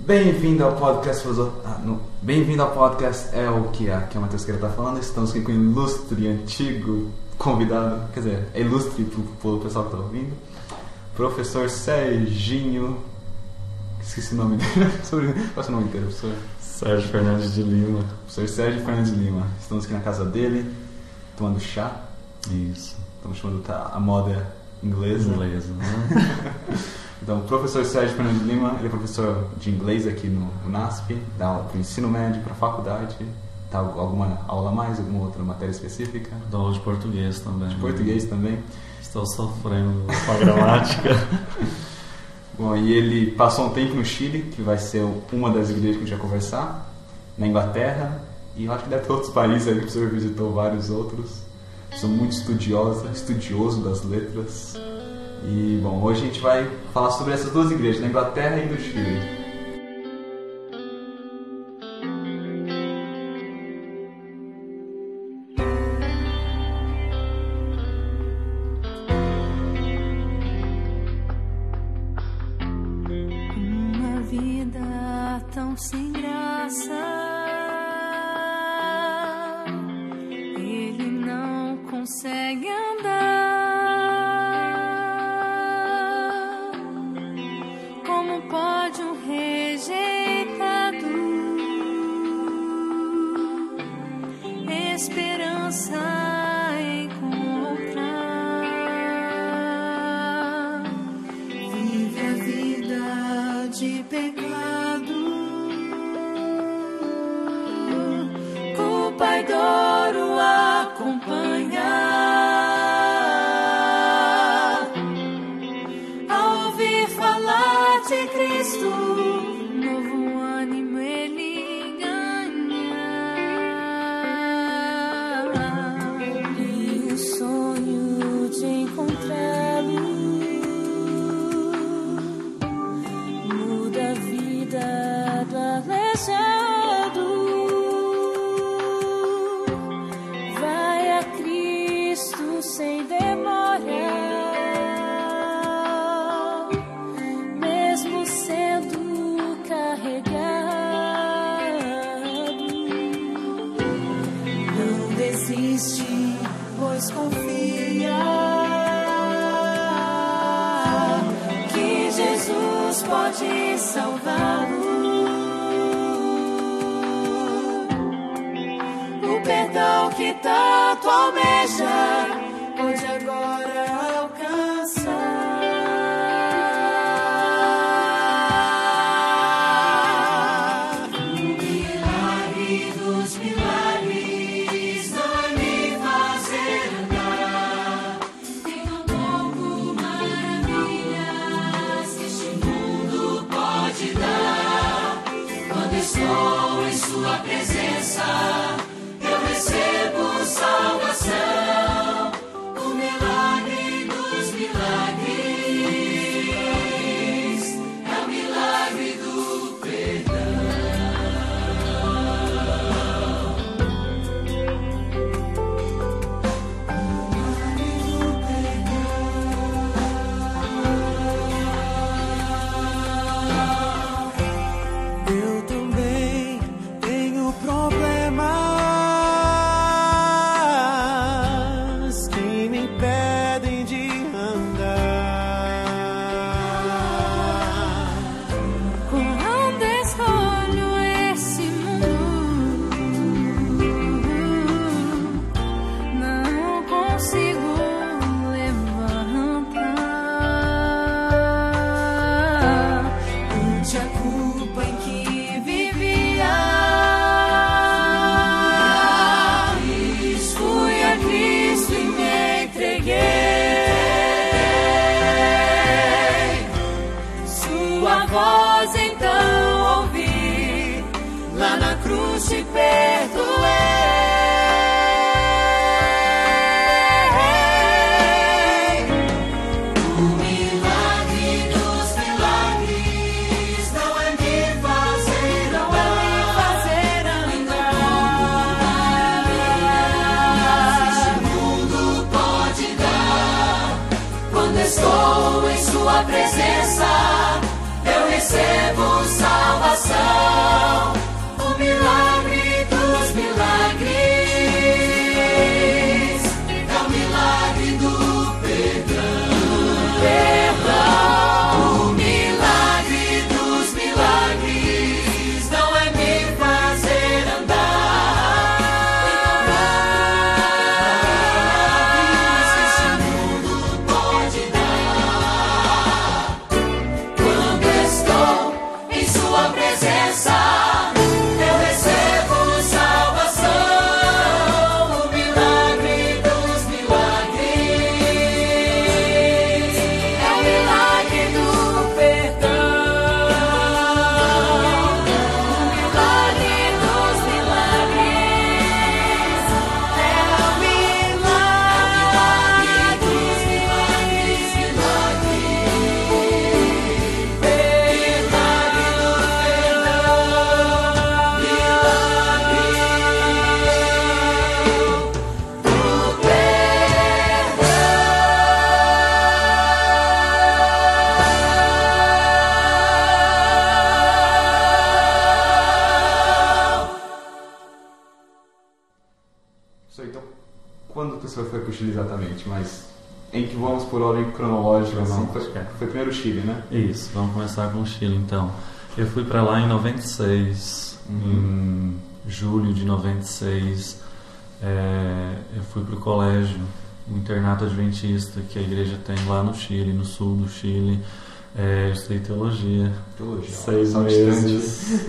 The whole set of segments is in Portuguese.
Bem-vindo ao podcast Bem-vindo ao podcast é o que a Matheus está falando. Estamos aqui com um ilustre e antigo convidado, quer dizer, é ilustre pro pessoal que está ouvindo, professor Serginho. Esqueci o nome dele. Qual é o nome inteiro, professor? Sérgio Fernandes de Lima. Professor Sérgio Fernandes de Lima. Estamos aqui na casa dele, tomando chá. Isso. Estamos chamando a moda inglesa. Né? Então, o professor Sérgio Fernandes de Lima, ele é professor de inglês aqui no NASP, dá aula para o ensino médio, para a faculdade. Dá alguma aula a mais, alguma outra matéria específica? Dá aula de português também. De português também. Estou sofrendo com a gramática. Bom, e ele passou um tempo no Chile, que vai ser uma das igrejas que a gente vai conversar, na Inglaterra, e eu acho que deve ter outros países aí que o senhor visitou vários outros. Sou muito estudioso das letras. E, bom, hoje a gente vai falar sobre essas duas igrejas, na Inglaterra e no Chile. Uma vida tão sem graça, ele não consegue andar. Como pode um rejeitado esperança encontrar? Vive a vida de pecado, culpa e dor o acompanha. Ao ouvir falar de Cristo, novo ânimo ele ganha. E o sonho de encontrá-lo muda a vida do aleijado. Vai a Cristo sem demora, mesmo sendo carregado. Não desiste, pois confia que Jesus pode salvá-lo. O perdão que tanto almeja pode agora alcançar. O milagre dos milagres não é me fazer andar. Tem tão pouco maravilhas que este mundo pode dar. Quando estou em sua presença, eu recebo salvação. O milagre dos milagres é o milagre do perdão. Eu também tenho problemas que me impedem de andar. Quando escolho esse mundo, não consigo levantar. Ante a culpa em que vivia, fui a Cristo e me entreguei. Sua voz então ouvi, lá na cruz te perdoei. O milagre dos milagres não é me fazer andar. Este mundo pode dar. Quando estou em sua presença, eu recebo salvação. você foi pro Chile exatamente, mas em que vamos por ordem cronológica, assim, foi primeiro o Chile, né? Isso, vamos começar com o Chile então. Eu fui para lá em 96, em julho de 96. Eu fui pro colégio, o internato adventista que a igreja tem lá no Chile, no sul do Chile. Eu estudei teologia. 6 meses.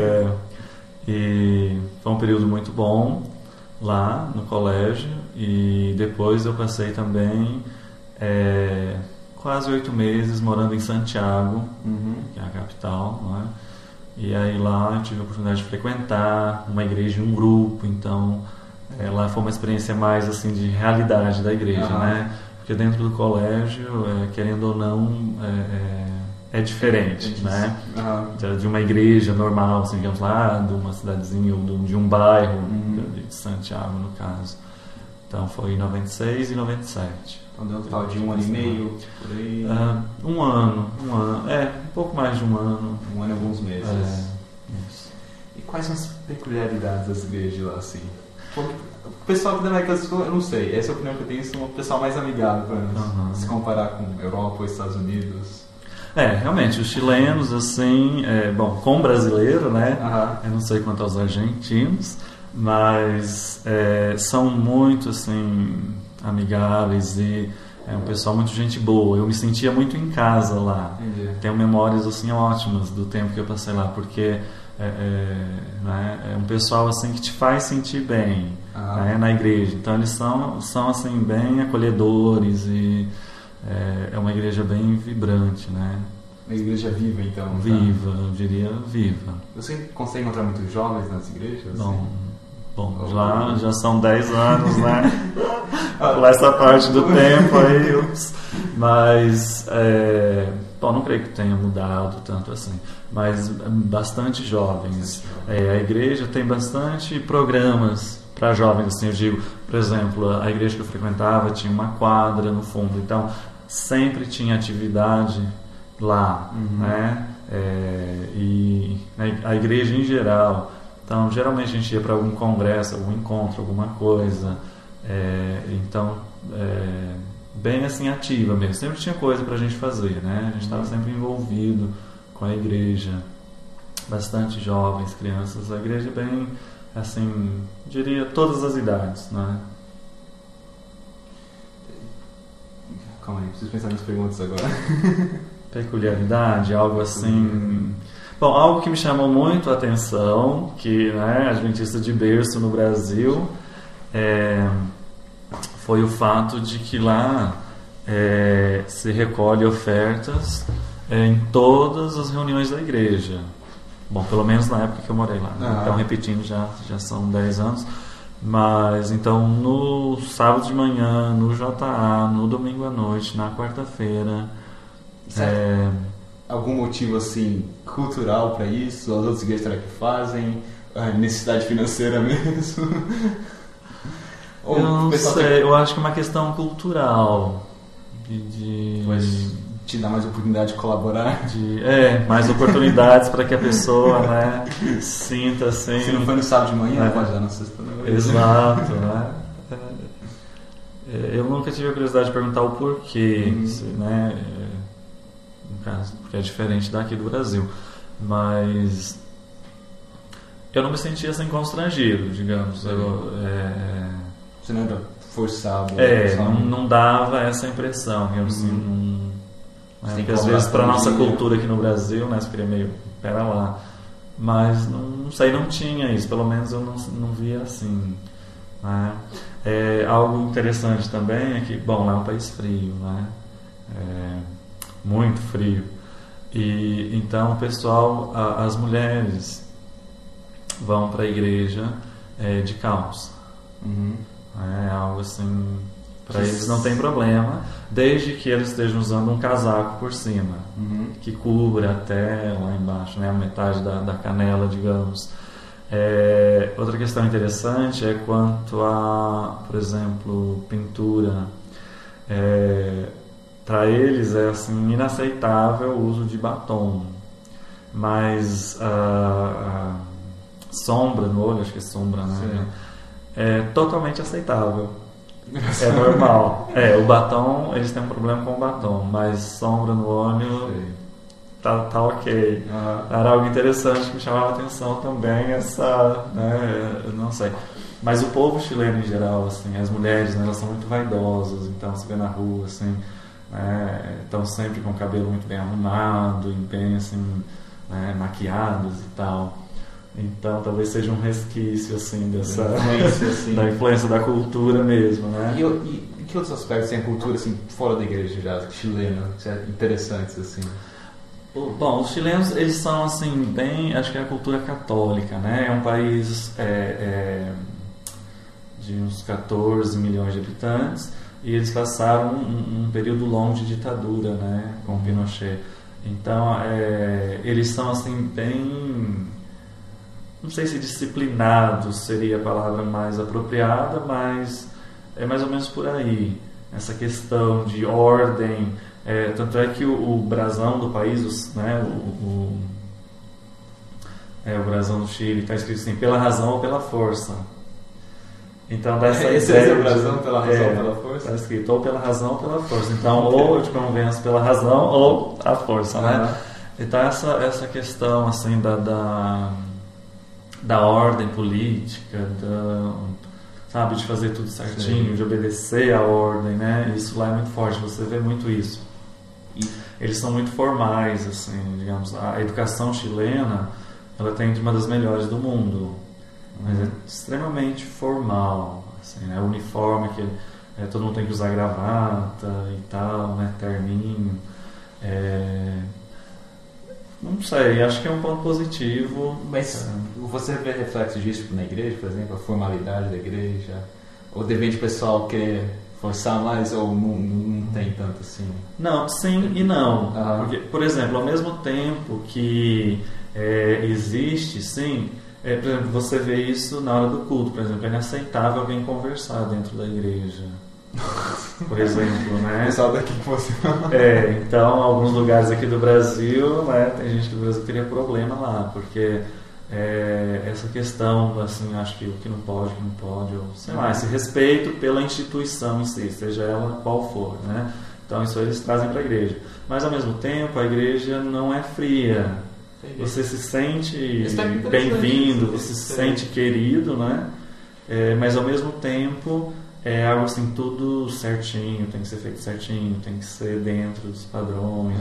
E foi um período muito bom lá no colégio. E depois eu passei também quase 8 meses morando em Santiago, que é a capital, não é? E aí lá eu tive a oportunidade de frequentar uma igreja e um grupo. Então lá foi uma experiência mais assim de realidade da igreja, né? Porque dentro do colégio, querendo ou não, é diferente, né? De uma igreja normal, assim, digamos lá, de uma cidadezinha ou de um bairro, de Santiago, no caso. Então foi em 96 e 97. Então deu um total de 1 ano e meio, por aí? Um ano, um pouco mais de um ano. 1 ano e alguns meses. Isso. E quais são as peculiaridades das igrejas lá, assim? O pessoal aqui da América do Sul, eu não sei, essa é a opinião que eu tenho, são um pessoal mais amigável para mim, se comparar com Europa ou Estados Unidos. Realmente, os chilenos, assim, com o brasileiro, né? Eu não sei quanto aos argentinos, mas são muito, assim, amigáveis e é um pessoal muito gente boa. Eu me sentia muito em casa lá. Entendi. Tenho memórias, assim, ótimas do tempo que eu passei lá, porque é um pessoal, assim, que te faz sentir bem, né, na igreja. Então, eles são assim, bem acolhedores e é uma igreja bem vibrante, né? Uma igreja viva, então. Viva, eu diria viva. Você consegue encontrar muitos jovens nas igrejas? Bom, já são 10 anos, né? Por essa parte do tempo aí. Mas, não creio que tenha mudado tanto assim. Mas bastante jovens. A igreja tem bastante programas para jovens, assim, eu digo. Por exemplo, a igreja que eu frequentava tinha uma quadra no fundo. Então, sempre tinha atividade lá, né? E a igreja em geral. Então, geralmente a gente ia para algum congresso, algum encontro, alguma coisa. Então, bem assim, ativa mesmo. Sempre tinha coisa para a gente fazer, né? A gente estava sempre envolvido com a igreja. Bastante jovens, crianças. A igreja é bem, assim, diria, todas as idades, né? Calma aí, preciso pensar nas perguntas agora. Peculiaridade, algo assim... Bom, algo que me chamou muito a atenção, que, né, adventista de berço no Brasil, foi o fato de que lá se recolhe ofertas em todas as reuniões da igreja. Bom, pelo menos na época que eu morei lá. Então, repetindo, já são 10 anos. Mas, então, no sábado de manhã, no JA, no domingo à noite, na quarta-feira... Algum motivo, assim, cultural para isso? As outras igrejas será que fazem? Necessidade financeira mesmo? Eu não sei, eu acho que é uma questão cultural. Te dá mais oportunidade de colaborar? Mais oportunidades para que a pessoa, né, sinta assim... Se não foi no sábado de manhã, pode dar na sexta-noite. Exato, né? Eu nunca tive a curiosidade de perguntar o porquê, né? No caso, porque é diferente daqui do Brasil. Mas eu não me sentia assim constrangido, digamos. Você não era forçado? Não dava essa impressão. Porque às vezes para a nossa cultura aqui no Brasil, né, você queria meio, pera lá. Mas não sei, não tinha isso. Pelo menos eu não via assim, né? Algo interessante também é que, bom, lá é um país frio, né? Muito frio. E então o pessoal, as mulheres vão para a igreja de calça. É algo assim, para eles não tem problema, desde que eles estejam usando um casaco por cima, que cubra até lá embaixo, né, a metade da canela, digamos. Outra questão interessante é quanto a, por exemplo, pintura. Para eles é assim, inaceitável o uso de batom, mas a sombra no olho, acho que é sombra, né? É totalmente aceitável. É normal. O batom, eles têm um problema com o batom, mas sombra no olho tá ok. Era algo interessante que me chamava a atenção também, eu não sei. Mas o povo chileno em geral, assim, as mulheres, né, elas são muito vaidosas, então se vê na rua, assim, estão sempre com o cabelo muito bem arrumado e bem, assim, maquiados e tal. Então talvez seja um resquício assim dessa influência, assim. Da influência da cultura mesmo, né? E que outros aspectos tem a cultura assim fora da igreja já chilena, interessantes assim? Bom, os chilenos eles são assim bem, acho que é a cultura católica, né? É um país de uns 14 milhões de habitantes e eles passaram um período longo de ditadura, né? Com Pinochet. Então eles são assim bem, não sei se disciplinados seria a palavra mais apropriada, mas é mais ou menos por aí. Essa questão de ordem, tanto é que o brasão do país, o brasão do Chile está escrito assim, pela razão ou pela força. Então dessa esse é o brasão, pela razão ou pela força? Está escrito ou pela razão ou pela força. Então ou eu te convenço pela razão ou a força, né? Então essa questão assim da ordem política, sabe, de fazer tudo certinho, sim, de obedecer a ordem, né? Isso lá é muito forte, você vê muito isso. E eles são muito formais, assim, digamos. A educação chilena, ela tem uma das melhores do mundo, mas é extremamente formal, assim, né? O uniforme que todo mundo tem que usar gravata e tal, né? Terninho. Não sei, acho que é um ponto positivo. Mas você vê reflexo disso na igreja, por exemplo, a formalidade da igreja? Ou depende do pessoal querer forçar mais ou não tem tanto assim? Não, sim e não. Porque, por exemplo, ao mesmo tempo que existe, sim, por exemplo, você vê isso na hora do culto, por exemplo, é inaceitável alguém conversar dentro da igreja. Por exemplo, né? Pessoal daqui que você... então, alguns lugares aqui do Brasil, né, tem gente do Brasil que teria problema lá, porque essa questão, assim, acho que o que não pode, ou sei lá, esse respeito pela instituição em si, seja ela qual for, né? Então, isso eles trazem para a igreja. Mas, ao mesmo tempo, a igreja não é fria. Você se sente bem-vindo, você se sente querido, né? Mas, ao mesmo tempo... é algo assim, tudo certinho, tem que ser feito certinho, tem que ser dentro dos padrões,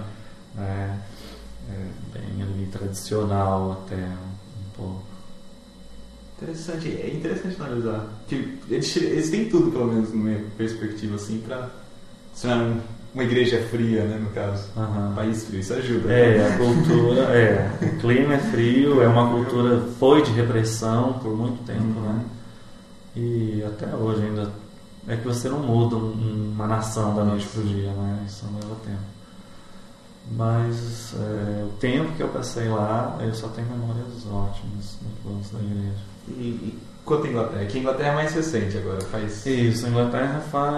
bem ali tradicional até um pouco. Interessante, é interessante analisar. Que eles têm tudo, pelo menos, numa perspectiva assim, para ser uma igreja fria, né, no caso. Um país frio, isso ajuda. A cultura, o clima é frio, é uma cultura, foi de repressão por muito tempo, né? E até hoje ainda é que você não muda uma nação da noite pro dia, né? Isso não leva tempo. Mas o tempo que eu passei lá, eu só tenho memórias ótimas, muito boas da igreja. E quanto a Inglaterra? Que a Inglaterra é mais recente agora, faz... Isso, a Inglaterra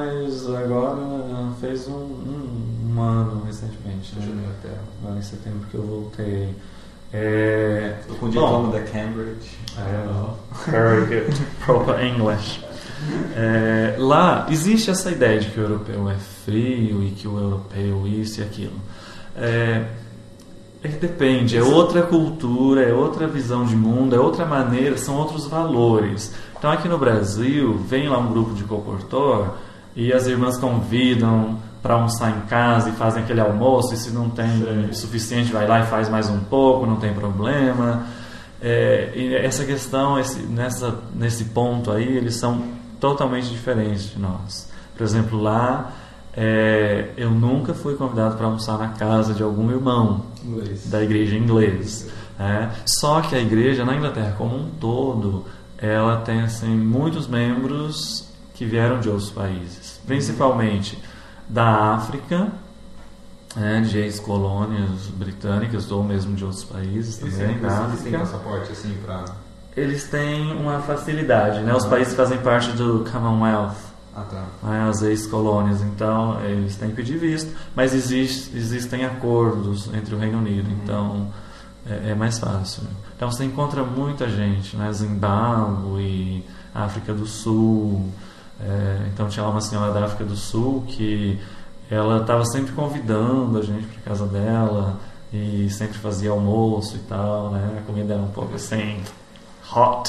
fez um ano recentemente. Agora em setembro que eu voltei. Estou com o diploma da Cambridge. Very good. Proper English. Lá existe essa ideia de que o europeu é frio e que o europeu isso e aquilo. Depende, é outra cultura, é outra visão de mundo, é outra maneira, são outros valores. Então aqui no Brasil, vem lá um grupo de Coportor e as irmãs convidam para almoçar em casa e fazem aquele almoço, e se não tem o suficiente vai lá e faz mais um pouco, não tem problema. E essa questão, nesse ponto aí, eles são totalmente diferentes de nós. Por exemplo, lá eu nunca fui convidado para almoçar na casa de algum irmão da igreja inglesa. Só que a igreja na Inglaterra como um todo, ela tem assim, muitos membros que vieram de outros países, principalmente da África, de ex-colônias britânicas ou mesmo de outros países também. Eles têm passaporte assim para... Eles têm uma facilidade, né? Os países fazem parte do Commonwealth, as ex-colônias, então eles têm que pedir visto, mas existem acordos entre o Reino Unido, então é mais fácil. Então você encontra muita gente, né? Zimbábue, África do Sul, Então tinha lá uma senhora da África do Sul que ela estava sempre convidando a gente para casa dela e sempre fazia almoço e tal, né? A comida era um pouco assim, hot.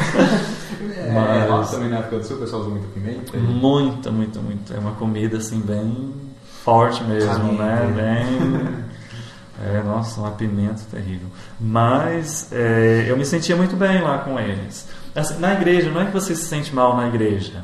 Mas hot também na África do Sul, o pessoal usa muito pimenta? Muito, muito, muito. É uma comida assim bem forte mesmo, né? Nossa, uma pimenta terrível. Mas eu me sentia muito bem lá com eles. Assim, na igreja, não é que você se sente mal na igreja.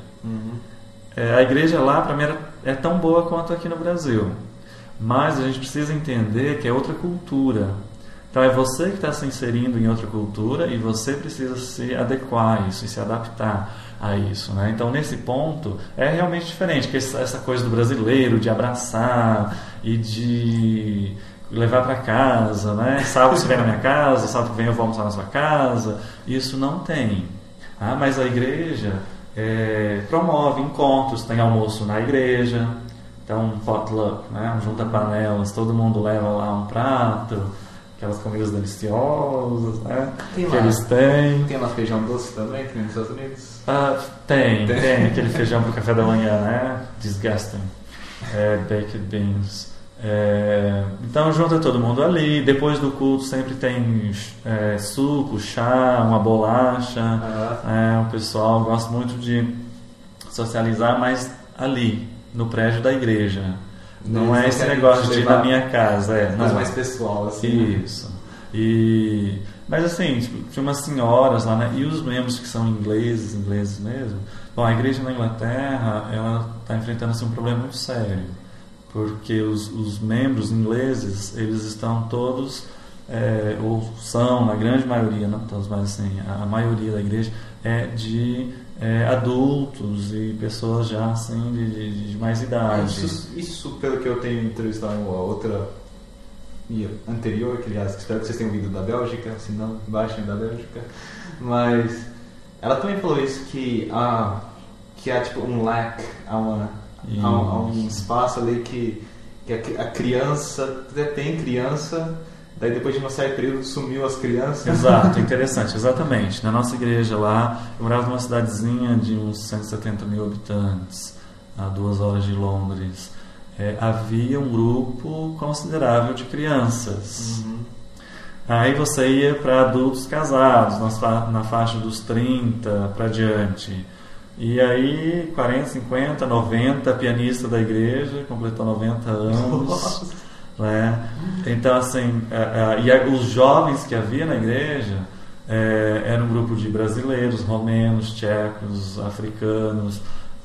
A igreja lá, para mim, é tão boa quanto aqui no Brasil. Mas a gente precisa entender que é outra cultura. Então é você que está se inserindo em outra cultura e você precisa se adequar a isso e se adaptar a isso, né? Então nesse ponto é realmente diferente, que essa coisa do brasileiro de abraçar e de levar para casa, né? Sábado você vem na minha casa, sábado que vem eu vou almoçar na sua casa, isso não tem. Mas a igreja promove encontros, tem almoço na igreja, então um potluck, né? Junta panelas, todo mundo leva lá um prato, aquelas comidas deliciosas, né? Que eles têm. Tem lá feijão doce também, que nem nos Estados Unidos? Tem aquele feijão pro café da manhã, né? Disgusting. Baked beans. Então junta todo mundo ali. Depois do culto sempre tem suco, chá, uma bolacha. O pessoal gosta muito de socializar, mas ali, no prédio da igreja. Não é esse negócio de ir na minha casa. Mas mais pessoal, assim. Isso. Mas assim, tinha umas senhoras lá, né? E os membros que são ingleses mesmo. Bom, a igreja na Inglaterra, ela está enfrentando assim, um problema muito sério. Porque os membros ingleses, eles estão todos, ou são, na grande maioria, não todos, mas assim, a maioria da igreja é de adultos e pessoas já assim de mais idade. Isso pelo que eu tenho entrevistado a outra anterior, que aliás espero que vocês tenham ouvido da Bélgica, se não, baixem da Bélgica, mas ela também falou isso, que há tipo um lack, há um espaço ali que a criança, tem criança, daí depois de um certo período sumiu as crianças. Exato, interessante, exatamente. Na nossa igreja lá, eu morava numa cidadezinha de uns 170 mil habitantes, a 2 horas de Londres. Havia um grupo considerável de crianças. Aí você ia para adultos casados, na faixa dos 30 para diante. E aí 40, 50, 90, pianista da igreja, completou 90 anos. Né? Então assim, os jovens que havia na igreja era um grupo de brasileiros, romenos, tchecos, africanos,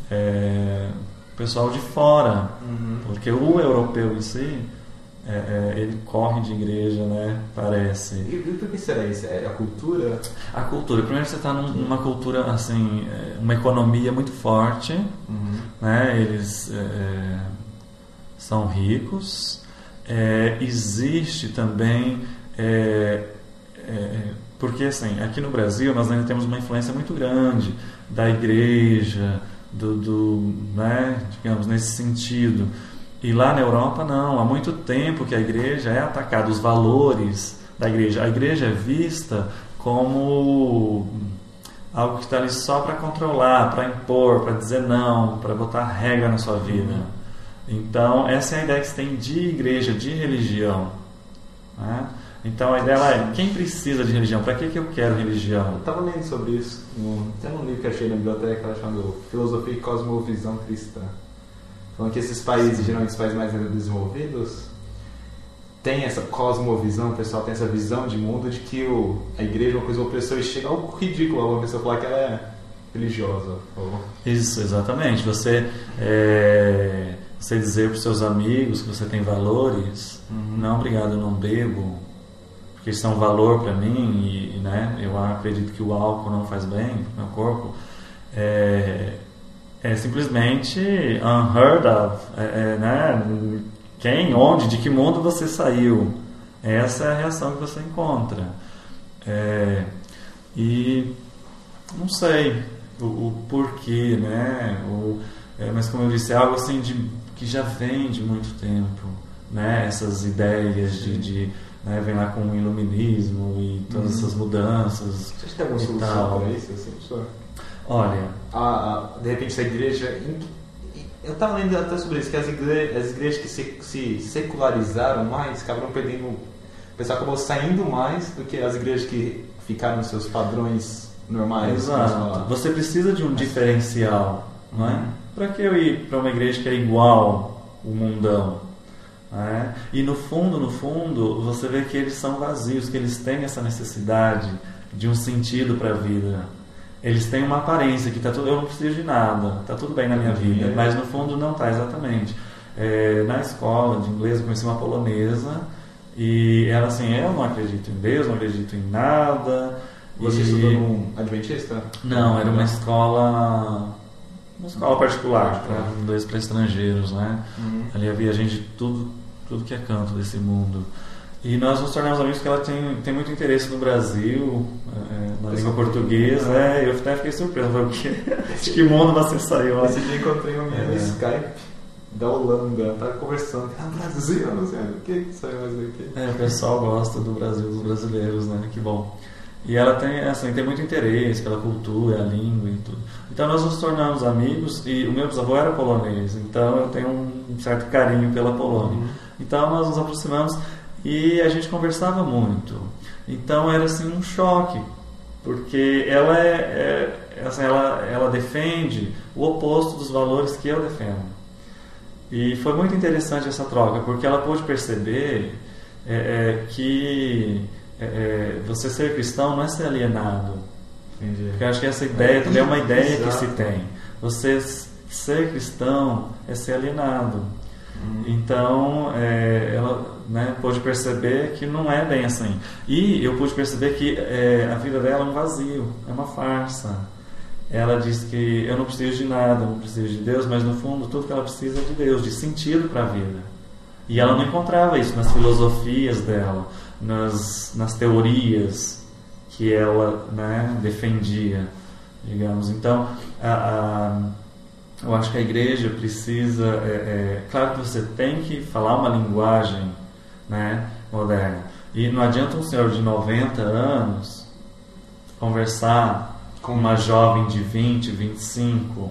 pessoal de fora, porque o europeu em si ele corre de igreja, né? Parece. E por que será isso? É a cultura? A cultura. Primeiro você está numa cultura assim, uma economia muito forte, né? Eles são ricos. Existe também porque assim, aqui no Brasil nós ainda temos uma influência muito grande da igreja, né, digamos, nesse sentido. E lá na Europa não, há muito tempo que a igreja é atacada, os valores da igreja. A igreja é vista como algo que está ali só para controlar, para impor, para dizer não, para botar regra na sua vida. Então essa é a ideia que se tem de igreja, de religião, né? Então a ideia é, quem precisa de religião? Para que eu quero religião? Eu estava lendo sobre isso, tem um livro que achei na biblioteca chamado Filosofia e Cosmovisão Cristã. Falando que esses países, geralmente os países mais desenvolvidos, têm essa cosmovisão, o pessoal tem essa visão de mundo de que a igreja é uma coisa opressora e chega ao ridículo alguma pessoa falar que ela é religiosa. Isso, exatamente. Você dizer para os seus amigos que você tem valores, não, obrigado, eu não bebo, porque isso é um valor para mim e né, eu acredito que o álcool não faz bem para o meu corpo, é simplesmente unheard of, né? Quem, onde, de que mundo você saiu? Essa é a reação que você encontra. E não sei o porquê, né? Mas como eu disse, é algo assim que já vem de muito tempo, né? Essas ideias né? Vem lá com o iluminismo e todas essas mudanças. Você acha que tem alguma solução para isso, assim, professor? Olha, de repente essa igreja... Eu estava lendo até sobre isso, que as igrejas que se secularizaram mais acabaram perdendo... O pessoal acabou saindo mais do que as igrejas que ficaram nos seus padrões normais. Exato. Você precisa de um diferencial, não é? Para que eu ir para uma igreja que é igual o mundão? Não é? E no fundo, você vê que eles são vazios, que eles têm essa necessidade de um sentido para a vida. Eles têm uma aparência que tá tudo, eu não preciso de nada, tá tudo bem na minha vida, mas no fundo não tá exatamente. Na escola de inglês eu conheci uma polonesa e ela assim, eu não acredito em Deus, não acredito em nada. Você estudou num adventista? Não, era uma escola particular, inglês para estrangeiros, né? Ali havia gente de tudo que é canto desse mundo. E nós nos tornamos amigos porque ela tem muito interesse no Brasil, na língua portuguesa. Eu até fiquei surpreso, falei, de que mundo você saiu? Esse dia encontrei uma menina no Skype da Holanda, ela estava conversando, Brasil, não sei o que saiu mais daqui. O pessoal gosta do Brasil, dos brasileiros, né? Que bom. E ela tem muito interesse pela cultura, a língua e tudo. Então nós nos tornamos amigos e o meu bisavô era polonês, então eu tenho um certo carinho pela Polônia. Então nós nos aproximamos e a gente conversava muito. Então era assim um choque, porque ela ela defende o oposto dos valores que eu defendo. E foi muito interessante essa troca, porque ela pôde perceber que você ser cristão não é ser alienado. Entendi. Porque eu acho que essa ideia também é uma ideia que se tem. Você ser cristão é ser alienado. Então ela pôde perceber que não é bem assim. E eu pude perceber que a vida dela é um vazio, é uma farsa. Ela diz que eu não preciso de nada, não preciso de Deus, mas no fundo tudo que ela precisa é de Deus, de sentido para a vida. E ela não encontrava isso nas filosofias dela, nas teorias que ela defendia, digamos. Então, eu acho que a igreja precisa... claro que você tem que falar uma linguagem moderna. E não adianta um senhor de 90 anos conversar com uma jovem de 20, 25.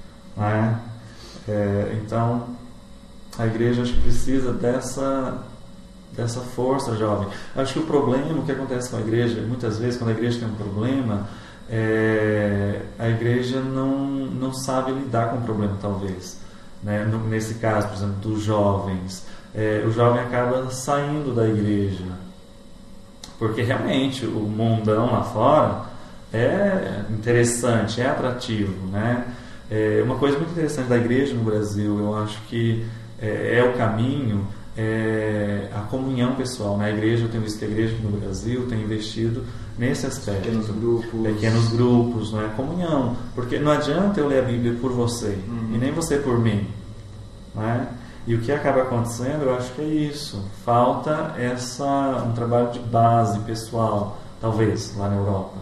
Então, a igreja acho que precisa dessa força jovem. Acho que o problema, o que acontece com a igreja, muitas vezes, quando a igreja tem um problema, a igreja não sabe lidar com o problema, talvez. Nesse caso, por exemplo, dos jovens. O jovem acaba saindo da igreja. Porque realmente o mundão lá fora é interessante, é atrativo. Uma coisa muito interessante da igreja no Brasil, eu acho que é o caminho, a comunhão pessoal. A igreja, eu tenho visto que a igreja no Brasil tem investido nesse aspecto. Pequenos grupos, comunhão. Porque não adianta eu ler a Bíblia por você, e nem você por mim. E o que acaba acontecendo, eu acho que é isso. Falta um trabalho de base pessoal, talvez, lá na Europa.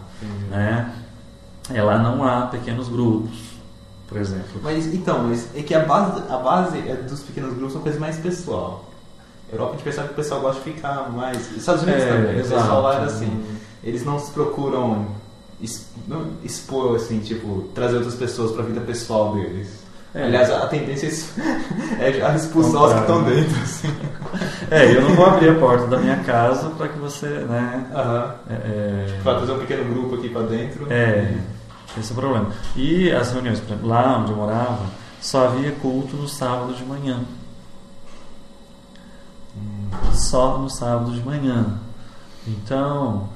Lá não há pequenos grupos, por exemplo. Mas é que a base dos pequenos grupos são coisas mais pessoal. A Europa a gente percebe que o pessoal gosta de ficar mais... Estados Unidos também, exato. O pessoal lá era assim. Eles não se procuram expor, assim, tipo, trazer outras pessoas para a vida pessoal deles. Aliás, a tendência é expulsar os que estão dentro. Assim. Eu não vou abrir a porta da minha casa para que você... Para trazer um pequeno grupo aqui para dentro. Esse é o problema. E as reuniões, por exemplo, lá onde eu morava, só havia culto no sábado de manhã. Só no sábado de manhã. Então,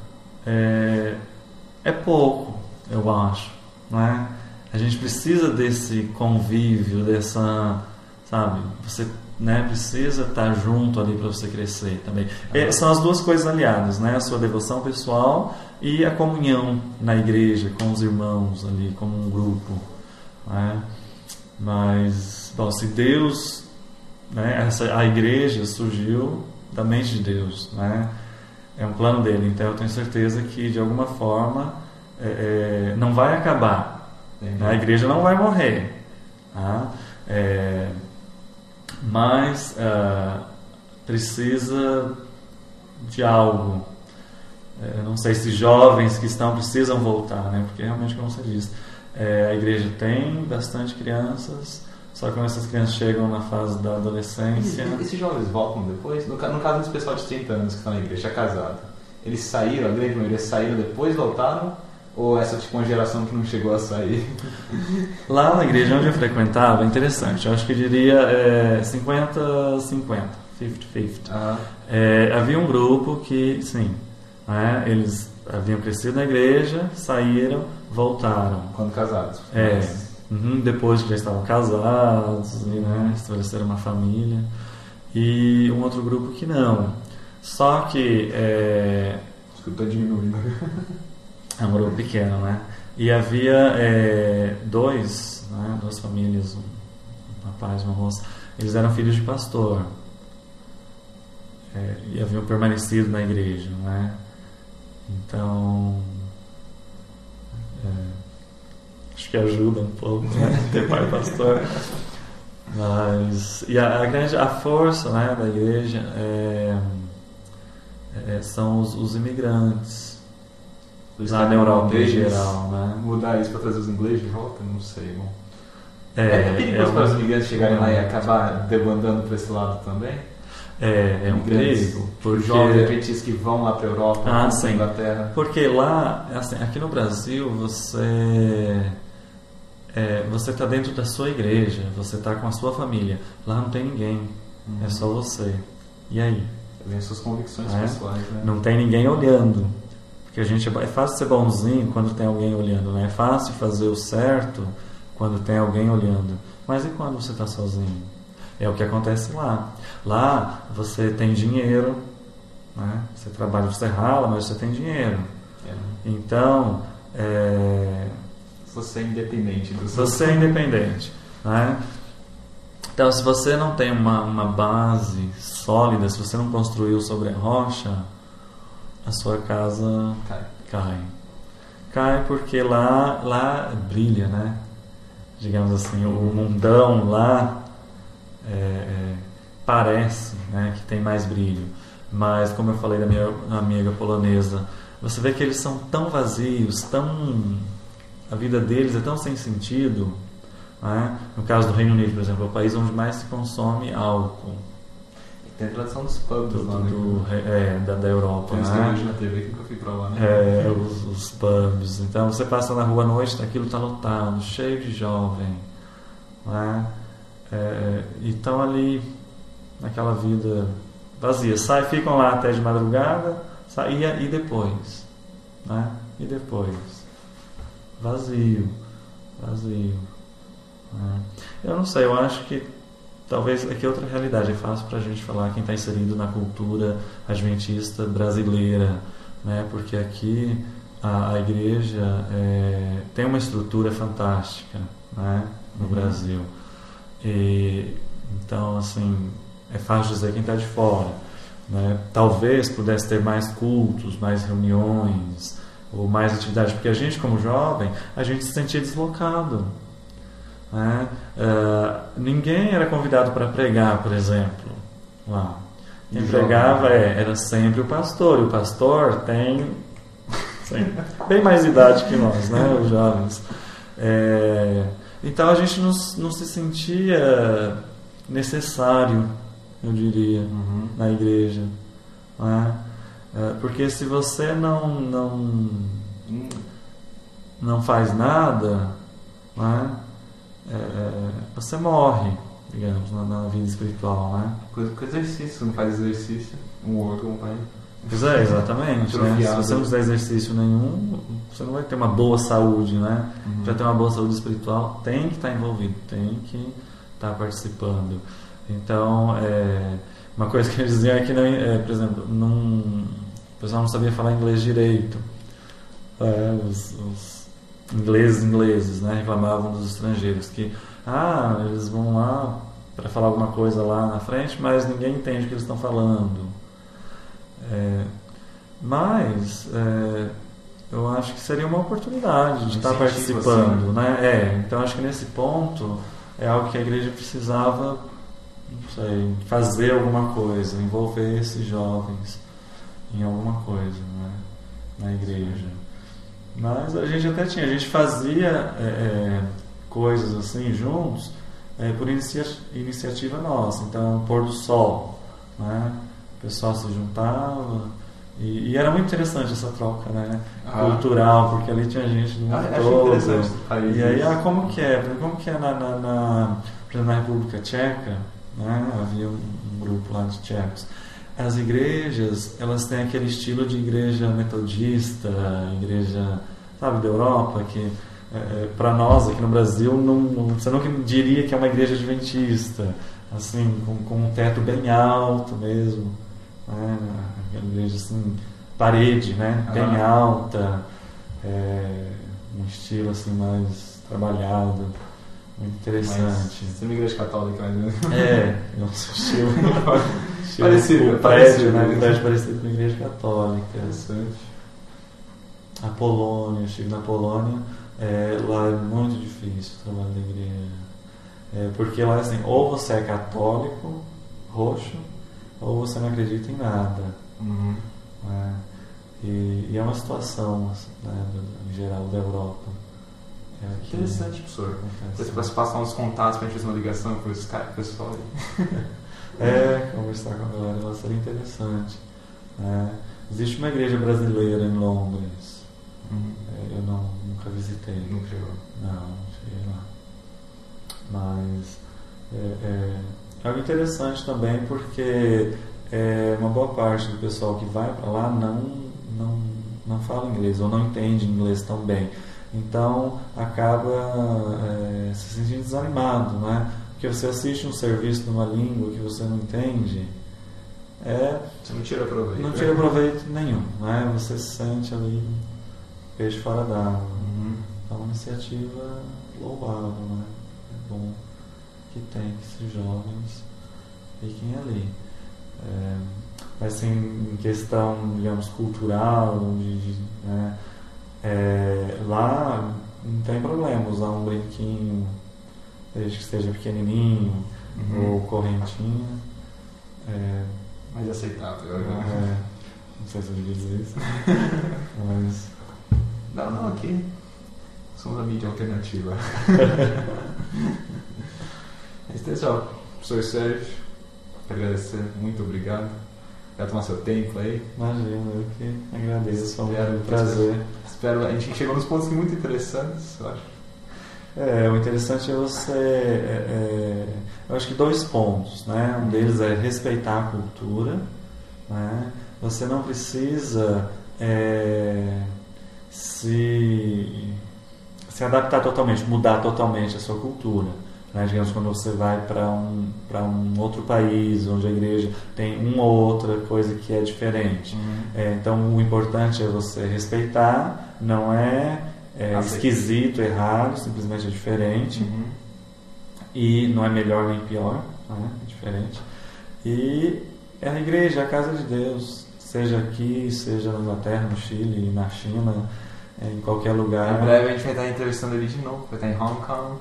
é pouco, eu acho. A gente precisa desse convívio, sabe? Você precisa estar junto ali para você crescer também. São as duas coisas aliadas, a sua devoção pessoal e a comunhão na igreja com os irmãos ali, como um grupo. Mas, bom, se Deus, a igreja surgiu da mente de Deus, é um plano dele. Então eu tenho certeza que de alguma forma não vai acabar. A igreja não vai morrer, mas precisa de algo. Não sei se jovens que precisam voltar, porque realmente, como você disse, A igreja tem bastante crianças, só que quando essas crianças chegam na fase da adolescência... Esses jovens voltam depois? No caso desse pessoal de 30 anos que está na igreja, já casado, eles saíram, a grande maioria saíram depois, voltaram? Ou essa tipo uma geração que não chegou a sair? Lá na igreja onde eu frequentava, é interessante, eu acho que eu diria 50-50, 50-50. Havia um grupo que, sim, eles haviam crescido na igreja, saíram, voltaram. Quando casados. Depois que já estavam casados e estabeleceram uma família. E um outro grupo que não. Só que... Acho que está diminuindo. É um grupo pequeno, né? E havia duas famílias, um rapaz e uma moça. Eles eram filhos de pastor. E haviam permanecido na igreja, né? Então... acho que ajuda um pouco, né? Ter pai pastor. Mas... E a força, né, da igreja são os imigrantes. Lá na Europa em geral, né? Mudar isso para trazer os ingleses de volta? Não sei, bom. É perigoso para os imigrantes chegarem lá e acabar debandando para esse lado também? É um perigo. Porque os jovens adventistas que vão lá para a Europa, para a Inglaterra. Porque lá, assim, aqui no Brasil, você está dentro da sua igreja, você está com a sua família. Lá não tem ninguém, é só você. E aí? Tem suas convicções pessoais, né? Não tem ninguém olhando. Porque é fácil ser bonzinho quando tem alguém olhando, né? É fácil fazer o certo quando tem alguém olhando. Mas e quando você está sozinho? É o que acontece lá. Lá você tem dinheiro, né? Você trabalha, você rala, mas você tem dinheiro. Então, você é independente do seu... Você é independente, né? Então, se você não tem uma base sólida, se você não construiu sobre a rocha, a sua casa cai porque lá brilha, né? Digamos assim, o mundão lá parece, né, que tem mais brilho. Mas, como eu falei da minha amiga polonesa, você vê que eles são tão vazios, a vida deles é tão sem sentido, né? No caso do Reino Unido, por exemplo, é o país onde mais se consome álcool. Tem a tradição dos pubs lá, da Europa, né? Tem hoje na TV que nunca fui pra lá, né? Os pubs. Então você passa na rua à noite, aquilo está lotado, cheio de jovem, né? E estão ali naquela vida vazia. Ficam lá até de madrugada, e depois, né? E depois, vazio. Né? Eu não sei, eu acho que talvez aqui é outra realidade. É fácil para a gente falar quem está inserido na cultura adventista brasileira, né? Porque aqui a igreja tem uma estrutura fantástica, né? No Brasil. Então, assim, é fácil dizer quem está de fora, né? Talvez pudesse ter mais cultos, mais reuniões ou mais atividades, porque a gente, como jovem, a gente se sentia deslocado. Né? Ninguém era convidado para pregar, por exemplo, lá. Quem pregava era sempre o pastor, e o pastor tem bem mais idade que nós, né, os jovens. Então a gente não se sentia necessário, eu diria, na igreja, né? Porque se você não faz nada, né? Você morre, digamos, na vida espiritual, né? Coisa com exercício, você não faz exercício, um órgão vai... Pois exatamente, né? Se você não fizer exercício nenhum, você não vai ter uma boa saúde, né? Para ter uma boa saúde espiritual, tem que estar envolvido, tem que estar participando. Então, uma coisa que eles diziam é que, por exemplo, o pessoal não sabia falar inglês direito. Os ingleses, né, reclamavam dos estrangeiros que eles vão lá para falar alguma coisa lá na frente, mas ninguém entende o que eles estão falando. Mas eu acho que seria uma oportunidade de estar participando, assim, né? Então acho que nesse ponto é algo que a igreja precisava, não sei, fazer alguma coisa, envolver esses jovens em alguma coisa, né, na igreja. Mas a gente até tinha, a gente fazia coisas assim juntos por iniciativa nossa. Então, pôr do sol, né? O pessoal se juntava e era muito interessante essa troca, né? Cultural, porque ali tinha gente do mundo todo. E aí, como que é? Como que é por exemplo, na República Tcheca, né? Havia um grupo lá de tchecos. As igrejas, elas têm aquele estilo de igreja metodista, igreja, sabe, da Europa, que para nós aqui no Brasil você nunca diria que é uma igreja adventista, assim, com um teto bem alto mesmo, né? Aquela igreja assim, parede, né? Bem alta, um estilo assim mais trabalhado, muito interessante. Mas, uma igreja católica, mas... é um estilo parecido, prédio, né? Um prédio parecido com a igreja católica. Interessante. A Polônia, eu estive na Polônia, lá é muito difícil o trabalho da igreja, porque lá assim, ou você é católico, roxo, ou você não acredita em nada. Uhum. Né? E é uma situação, né, em geral, da Europa. Interessante, professor. Você vai passar uns contatos para a gente fazer uma ligação com esse cara, pessoal aí. Conversar com a galera lá seria interessante. Existe uma igreja brasileira em Londres. Eu nunca visitei. Nunca chegou? Não cheguei lá. Mas é algo interessante também, porque uma boa parte do pessoal que vai para lá não fala inglês ou não entende inglês tão bem. Então acaba se sentindo desanimado, né? Porque você assiste um serviço numa língua que você não entende, você não tira proveito. Não tira proveito nenhum, né? Você se sente ali peixe fora d'água. É uma iniciativa louvável, né? É bom que tem que esses jovens fiquem ali. Mas assim, em questão, digamos, cultural, né? Lá não tem problema usar um brinquinho, desde que seja pequenininho, ou correntinha. Mais aceitável. Não sei se eu devia dizer isso. Mas... Não, aqui somos a mídia alternativa. Professor Sérgio, quero agradecer, muito obrigado. Vai tomar seu tempo aí. Imagina, eu que agradeço, foi um prazer. Espero, a gente chegou nos pontos muito interessantes, eu acho. O interessante é você... eu acho que 2 pontos, né? Um deles é respeitar a cultura, né? Você não precisa se adaptar totalmente, mudar totalmente a sua cultura, né? Digamos, quando você vai para um outro país onde a igreja tem uma ou outra coisa que é diferente. Então o importante é você respeitar, não esquisito, errado, simplesmente é diferente. E não é melhor nem pior, né? É diferente. E a igreja, a casa de Deus, seja aqui, seja na Inglaterra, no Chile, na China, em qualquer lugar. Em breve a gente vai estar entrevistando ele de novo, vai estar em Hong Kong.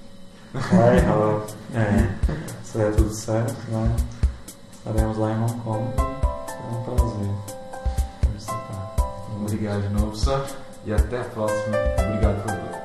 Se der tudo certo, né? Estaremos lá em Hong Kong. É um prazer participar. Obrigado de novo, professor. E até a próxima. Obrigado por tudo.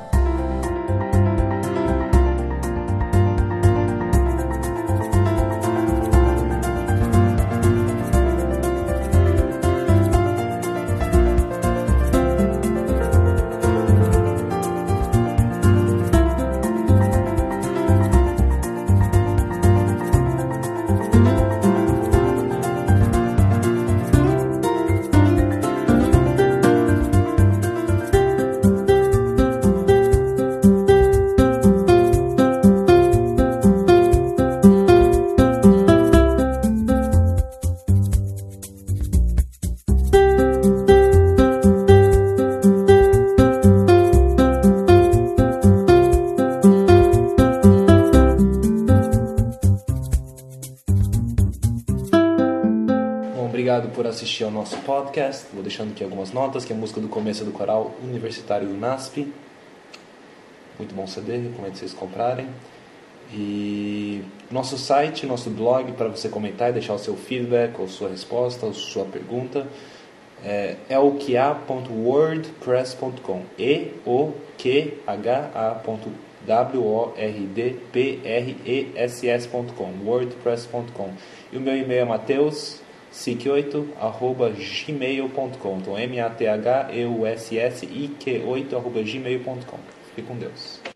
Por assistir ao nosso podcast. Vou deixando aqui algumas notas, que a música do começo é do coral universitário do NASP. Muito bom CD, recomendo vocês comprarem. E nosso site, nosso blog, para você comentar e deixar o seu feedback, ou sua resposta, ou sua pergunta, eokha.wordpress.com, eokha.wordpress.com, wordpress.com. E o meu e-mail é mateus.sic8@gmail.com. Então matheusik8@gmail.com. Fique com Deus.